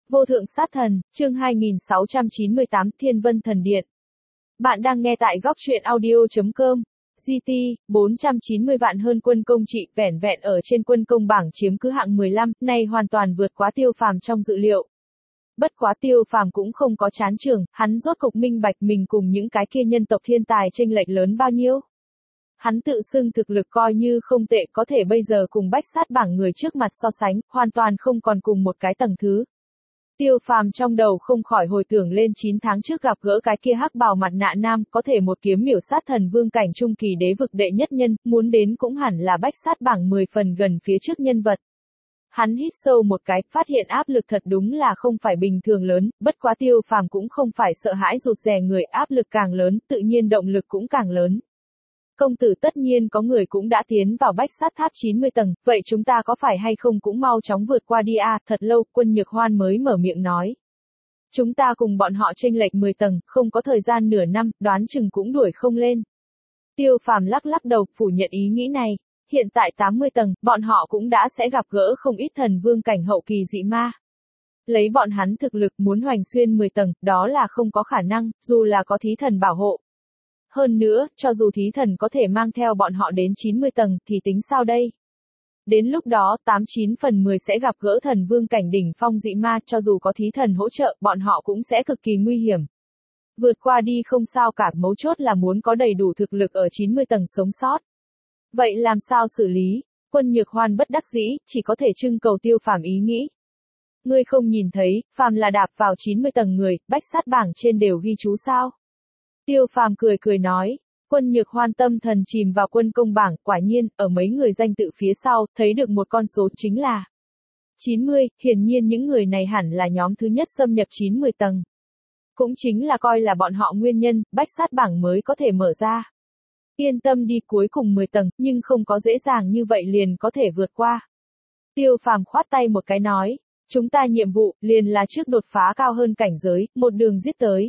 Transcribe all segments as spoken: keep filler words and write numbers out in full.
Vô thượng sát thần, chương hai nghìn sáu trăm chín mươi tám Thiên Vân Thần Điện. Bạn đang nghe tại góc truyện audio.com. giê tê, bốn trăm chín mươi vạn hơn quân công trị, vẻn vẹn ở trên quân công bảng chiếm cứ hạng mười lăm, này hoàn toàn vượt quá Tiêu Phàm trong dự liệu. Bất quá Tiêu Phàm cũng không có chán trường, hắn rốt cục minh bạch mình cùng những cái kia nhân tộc thiên tài chênh lệch lớn bao nhiêu. Hắn tự xưng thực lực coi như không tệ, có thể bây giờ cùng bách sát bảng người trước mặt so sánh, hoàn toàn không còn cùng một cái tầng thứ. Tiêu Phàm trong đầu không khỏi hồi tưởng lên chín tháng trước gặp gỡ cái kia hắc bào mặt nạ nam, có thể một kiếm miểu sát thần vương cảnh trung kỳ đế vực đệ nhất nhân, muốn đến cũng hẳn là bách sát bảng mười phần gần phía trước nhân vật. Hắn hít sâu một cái, phát hiện áp lực thật đúng là không phải bình thường lớn, bất quá Tiêu Phàm cũng không phải sợ hãi rụt rè người, áp lực càng lớn, tự nhiên động lực cũng càng lớn. Công tử, tất nhiên có người cũng đã tiến vào bách sát tháp chín mươi tầng, vậy chúng ta có phải hay không cũng mau chóng vượt qua đi à, thật lâu, Quân Nhược Hoan mới mở miệng nói. Chúng ta cùng bọn họ chênh lệch mười tầng, không có thời gian nửa năm, đoán chừng cũng đuổi không lên. Tiêu Phàm lắc lắc đầu, phủ nhận ý nghĩ này. Hiện tại tám mươi tầng, bọn họ cũng đã sẽ gặp gỡ không ít thần vương cảnh hậu kỳ dị ma. Lấy bọn hắn thực lực muốn hoành xuyên mười tầng, đó là không có khả năng, dù là có thí thần bảo hộ. Hơn nữa, cho dù thí thần có thể mang theo bọn họ đến chín mươi tầng, thì tính sao đây? Đến lúc đó, tám chín phần mười sẽ gặp gỡ thần vương cảnh đỉnh phong dị ma, cho dù có thí thần hỗ trợ, bọn họ cũng sẽ cực kỳ nguy hiểm. Vượt qua đi không sao cả, mấu chốt là muốn có đầy đủ thực lực ở chín mươi tầng sống sót. Vậy làm sao xử lý? Quân Nhược Hoan bất đắc dĩ, chỉ có thể trưng cầu Tiêu Phàm ý nghĩ. Ngươi không nhìn thấy, phàm là đạp vào chín mươi tầng người, bách sát bảng trên đều ghi chú sao? Tiêu Phàm cười cười nói, Quân Nhược Hoan tâm thần chìm vào quân công bảng, quả nhiên, ở mấy người danh tự phía sau, thấy được một con số chính là chín mươi, hiển nhiên những người này hẳn là nhóm thứ nhất xâm nhập chín mươi tầng. Cũng chính là coi là bọn họ nguyên nhân, bách sát bảng mới có thể mở ra. Yên tâm đi, cuối cùng mười tầng, nhưng không có dễ dàng như vậy liền có thể vượt qua. Tiêu Phàm khoát tay một cái nói, chúng ta nhiệm vụ, liền là trước đột phá cao hơn cảnh giới, một đường giết tới.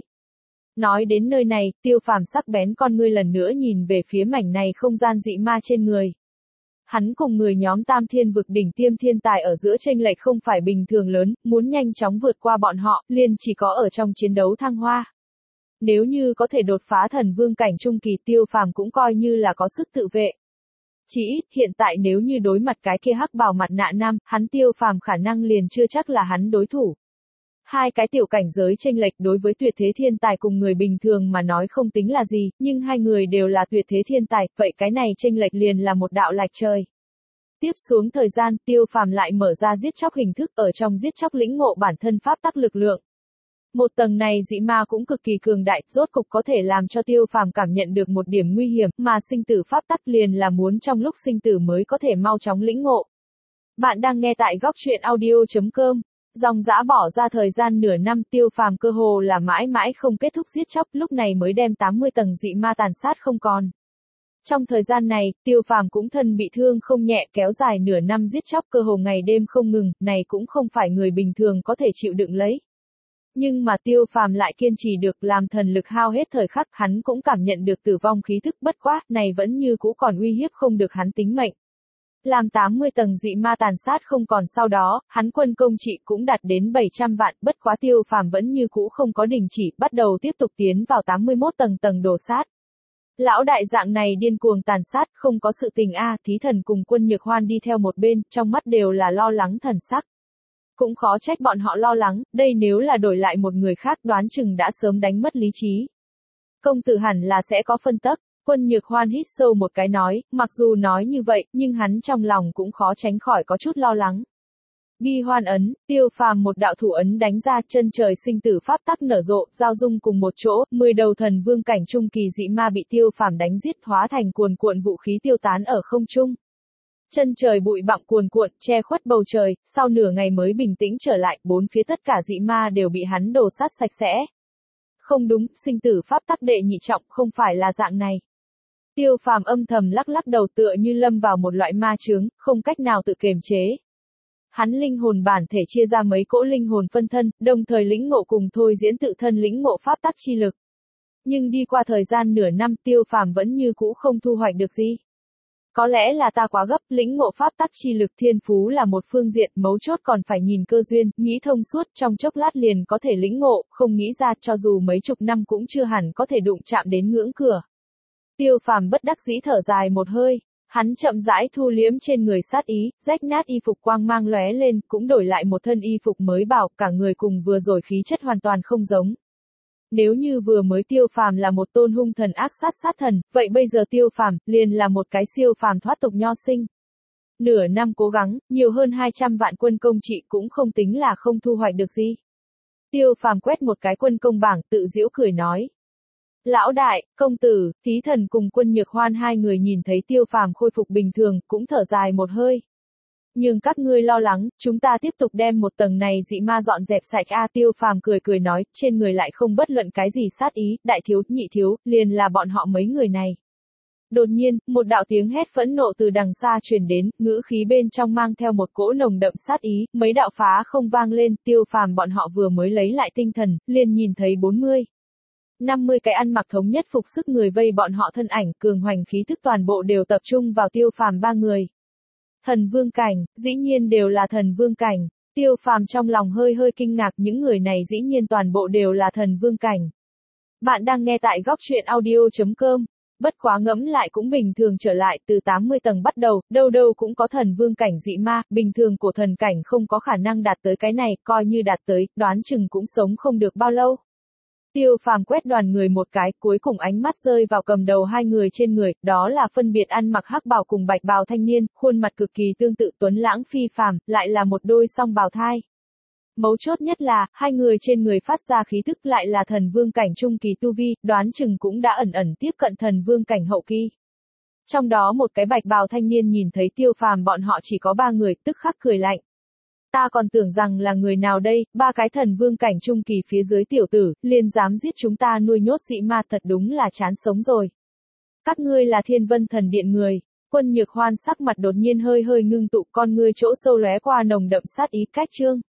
Nói đến nơi này, Tiêu Phàm sắc bén con ngươi lần nữa nhìn về phía mảnh này không gian dị ma trên người. Hắn cùng người nhóm Tam Thiên vực đỉnh tiêm thiên tài ở giữa chênh lệch không phải bình thường lớn, muốn nhanh chóng vượt qua bọn họ, liền chỉ có ở trong chiến đấu thăng hoa. Nếu như có thể đột phá thần vương cảnh trung kỳ, Tiêu Phàm cũng coi như là có sức tự vệ. Chỉ ít, hiện tại nếu như đối mặt cái kia hắc bào mặt nạ nam, hắn Tiêu Phàm khả năng liền chưa chắc là hắn đối thủ. Hai cái tiểu cảnh giới chênh lệch đối với tuyệt thế thiên tài cùng người bình thường mà nói không tính là gì, nhưng hai người đều là tuyệt thế thiên tài, vậy cái này chênh lệch liền là một đạo lệch trời. Tiếp xuống thời gian, Tiêu Phàm lại mở ra giết chóc hình thức, ở trong giết chóc lĩnh ngộ bản thân pháp tắc lực lượng. Một tầng này dị ma cũng cực kỳ cường đại, rốt cục có thể làm cho Tiêu Phàm cảm nhận được một điểm nguy hiểm, mà sinh tử pháp tắc liền là muốn trong lúc sinh tử mới có thể mau chóng lĩnh ngộ. Bạn đang nghe tại góc truyện audio.com. Dòng dã bỏ ra thời gian nửa năm, Tiêu Phàm cơ hồ là mãi mãi không kết thúc giết chóc, lúc này mới đem tám mươi tầng dị ma tàn sát không còn. Trong thời gian này, Tiêu Phàm cũng thân bị thương không nhẹ, kéo dài nửa năm giết chóc cơ hồ ngày đêm không ngừng, này cũng không phải người bình thường có thể chịu đựng lấy. Nhưng mà Tiêu Phàm lại kiên trì được, làm thần lực hao hết thời khắc, hắn cũng cảm nhận được tử vong khí thức, bất quá, này vẫn như cũ còn uy hiếp không được hắn tính mệnh. Làm tám mươi tầng dị ma tàn sát không còn sau đó, hắn quân công trị cũng đạt đến bảy trăm vạn, bất quá Tiêu Phàm vẫn như cũ không có đình chỉ, bắt đầu tiếp tục tiến vào tám mươi mốt tầng tầng đổ sát. Lão đại dạng này điên cuồng tàn sát, không có sự tình a, thí thần cùng Quân Nhược Hoan đi theo một bên, trong mắt đều là lo lắng thần sắc. Cũng khó trách bọn họ lo lắng, đây nếu là đổi lại một người khác đoán chừng đã sớm đánh mất lý trí. Công tử hẳn là sẽ có phân tắc. Quân Nhược Hoan hít sâu một cái nói, mặc dù nói như vậy, nhưng hắn trong lòng cũng khó tránh khỏi có chút lo lắng. Bi Hoan ấn, Tiêu Phàm một đạo thủ ấn đánh ra, chân trời sinh tử pháp tắc nở rộ, giao dung cùng một chỗ, mười đầu thần vương cảnh trung kỳ dị ma bị Tiêu Phàm đánh giết, hóa thành cuồn cuộn vũ khí tiêu tán ở không trung. Chân trời bụi bặm cuồn cuộn, che khuất bầu trời, sau nửa ngày mới bình tĩnh trở lại, bốn phía tất cả dị ma đều bị hắn đổ sát sạch sẽ. Không đúng, sinh tử pháp tắc đệ nhị trọng, không phải là dạng này. Tiêu Phàm âm thầm lắc lắc đầu, tựa như lâm vào một loại ma chướng, không cách nào tự kiềm chế. Hắn linh hồn bản thể chia ra mấy cỗ linh hồn phân thân, đồng thời lĩnh ngộ cùng thôi diễn tự thân lĩnh ngộ pháp tắc chi lực. Nhưng đi qua thời gian nửa năm, Tiêu Phàm vẫn như cũ không thu hoạch được gì. Có lẽ là ta quá gấp, lĩnh ngộ pháp tắc chi lực thiên phú là một phương diện, mấu chốt còn phải nhìn cơ duyên, nghĩ thông suốt, trong chốc lát liền có thể lĩnh ngộ, không nghĩ ra cho dù mấy chục năm cũng chưa hẳn có thể đụng chạm đến ngưỡng cửa. Tiêu Phàm bất đắc dĩ thở dài một hơi, hắn chậm rãi thu liếm trên người sát ý, rách nát y phục quang mang lóe lên, cũng đổi lại một thân y phục mới bảo, cả người cùng vừa rồi khí chất hoàn toàn không giống. Nếu như vừa mới Tiêu Phàm là một tôn hung thần ác sát sát thần, vậy bây giờ Tiêu Phàm liền là một cái siêu phàm thoát tục nho sinh. Nửa năm cố gắng, nhiều hơn hai trăm vạn quân công trị cũng không tính là không thu hoạch được gì. Tiêu Phàm quét một cái quân công bảng, tự giễu cười nói. Lão đại, công tử, Thí Thần cùng Quân Nhược Hoan hai người nhìn thấy Tiêu Phàm khôi phục bình thường, cũng thở dài một hơi. Nhưng các ngươi lo lắng, chúng ta tiếp tục đem một tầng này dị ma dọn dẹp sạch a. Tiêu Phàm cười cười nói, trên người lại không bất luận cái gì sát ý, đại thiếu, nhị thiếu, liền là bọn họ mấy người này. Đột nhiên, một đạo tiếng hét phẫn nộ từ đằng xa truyền đến, ngữ khí bên trong mang theo một cỗ nồng đậm sát ý, mấy đạo phá không vang lên, Tiêu Phàm bọn họ vừa mới lấy lại tinh thần, liền nhìn thấy bốn mươi. năm mươi cái ăn mặc thống nhất phục sức người vây bọn họ thân ảnh, cường hoành khí thức toàn bộ đều tập trung vào Tiêu Phàm ba người. Thần vương cảnh, dĩ nhiên đều là thần vương cảnh. Tiêu Phàm trong lòng hơi hơi kinh ngạc, những người này dĩ nhiên toàn bộ đều là thần vương cảnh. Bạn đang nghe tại góc truyện audio chấm com. Bất quá ngẫm lại cũng bình thường trở lại, từ tám mươi tầng bắt đầu, đâu đâu cũng có thần vương cảnh dị ma, bình thường của thần cảnh không có khả năng đạt tới cái này, coi như đạt tới, đoán chừng cũng sống không được bao lâu. Tiêu Phàm quét đoàn người một cái, cuối cùng ánh mắt rơi vào cầm đầu hai người trên người, đó là phân biệt ăn mặc hắc bào cùng bạch bào thanh niên, khuôn mặt cực kỳ tương tự tuấn lãng phi phàm, lại là một đôi song bào thai. Mấu chốt nhất là, hai người trên người phát ra khí tức lại là thần vương cảnh trung kỳ tu vi, đoán chừng cũng đã ẩn ẩn tiếp cận thần vương cảnh hậu kỳ. Trong đó một cái bạch bào thanh niên nhìn thấy Tiêu Phàm bọn họ chỉ có ba người, tức khắc cười lạnh. Ta còn tưởng rằng là người nào đây, ba cái thần vương cảnh trung kỳ phía dưới tiểu tử, liền dám giết chúng ta nuôi nhốt dị ma, thật đúng là chán sống rồi. Các ngươi là Thiên Vân Thần Điện người. Quân Nhược Hoan sắc mặt đột nhiên hơi hơi ngưng tụ, con ngươi chỗ sâu lóe qua nồng đậm sát ý, cách trương.